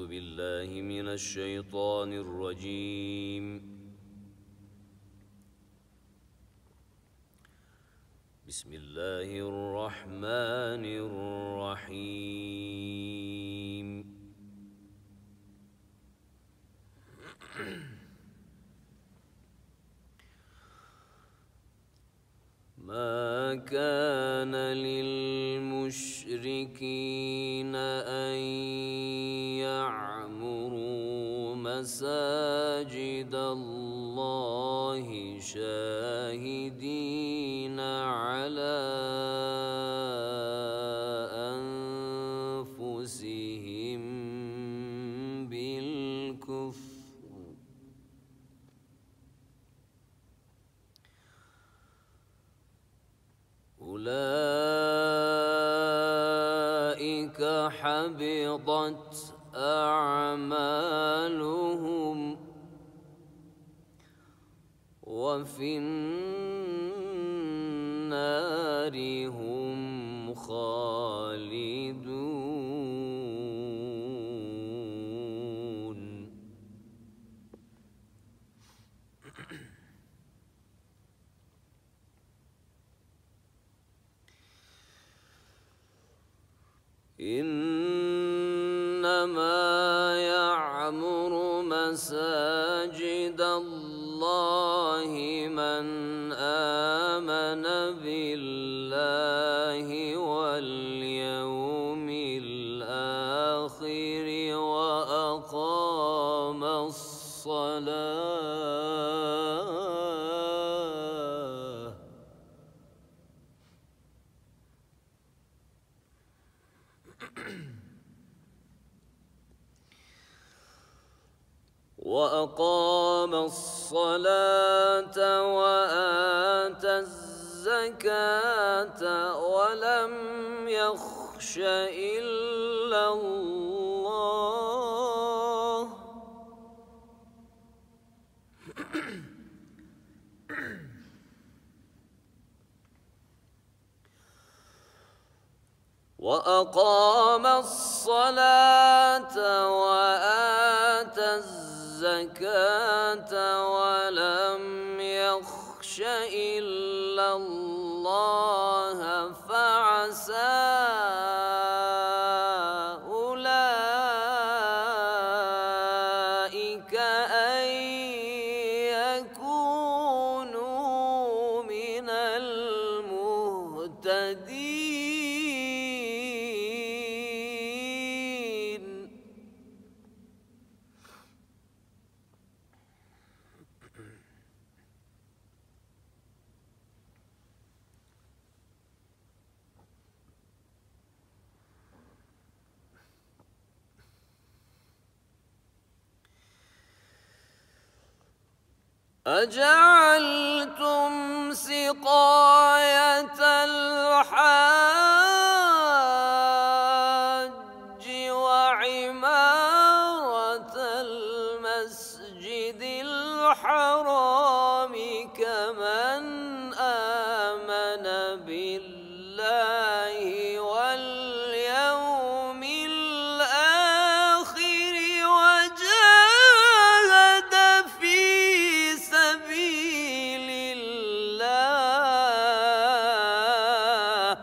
أعوذ بالله من الشيطان الرجيم. بسم الله الرحمن الرحيم. ما كان للمشركين أن يعمروا مساجد الله شاهدين على أنفسهم بالكفر، أولئك حبطت أعمالهم وفي النار هم خالدون. إنما يعمر مساجد الله من آمن بالله واليوم الآخر وأقام الصلاة وآتى الزكاة ولم يخش إلا الله وأقام الصلاة وآتى الزكاة ولم يخش إلا الله فعسى أولئك أن يكونوا من المهتدين. أجعلتم سقاية الحاج وعمارة المسجد الحرام كمن آمن بالله واليوم الآخر وجاهد في سبيل الله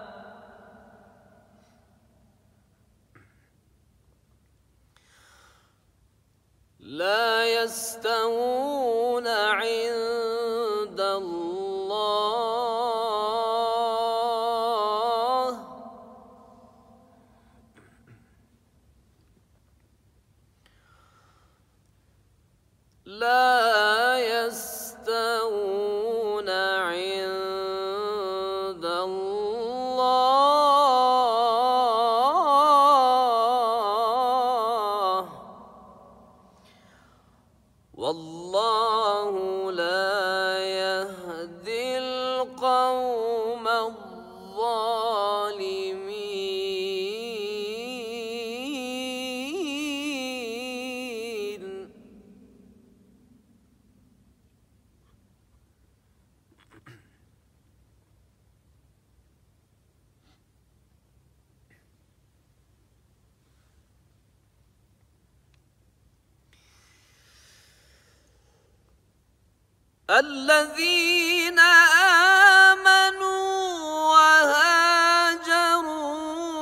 لا يستوون عند الله لا يستوون عند الله والله لا يهدي القوم الظالمين. الذين آمنوا وهاجروا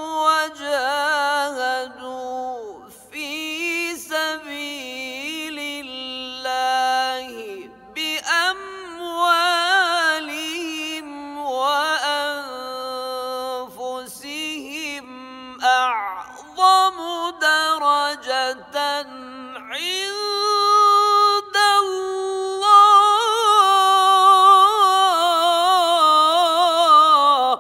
وجاهدوا في سبيل الله بأموالهم وأنفسهم أعظم درجة عند الله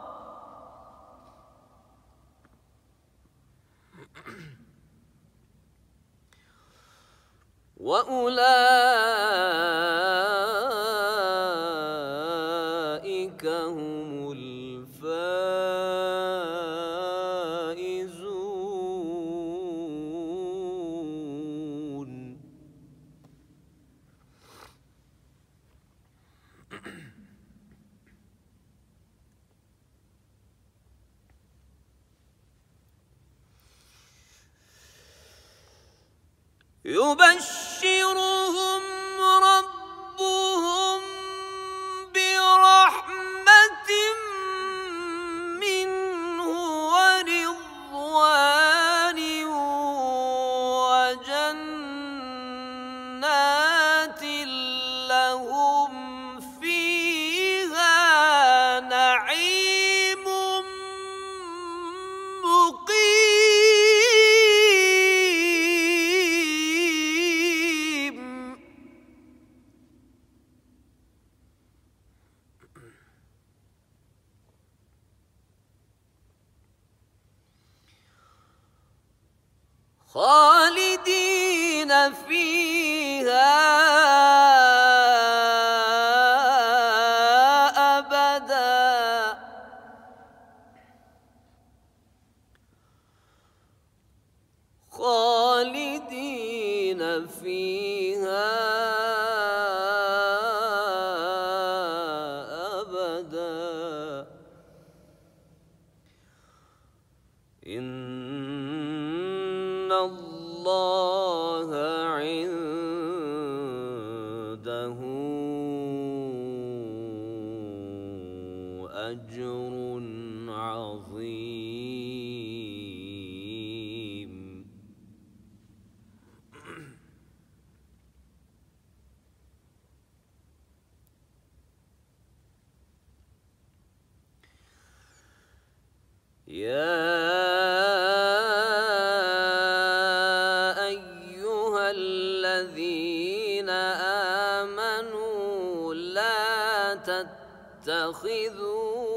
وأولئك هم الفائزون. يبشرهم ربهم برحمة منه ورضوان وجنات لهم فيها نعيم مقيم. خالدين فيها أبدا خالدين فيها أبدا. إن الله عنده أجر عظيم. يا أيها الذين آمنوا لا تتخذوا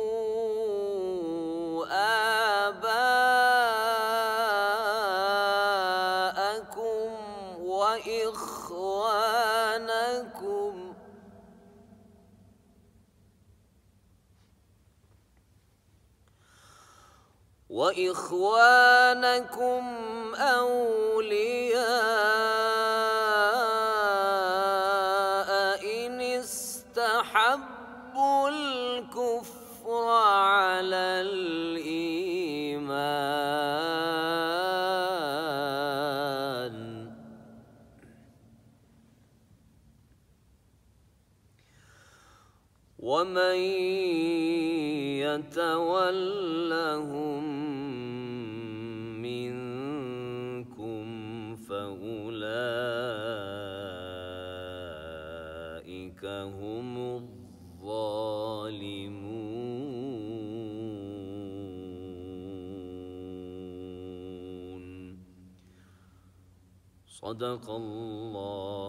آباءكم وإخوانكم أولياء إن استحبوا الكفر على الإيمان ومن يتولهم منكم فأولئك هم الظالمون. صدق الله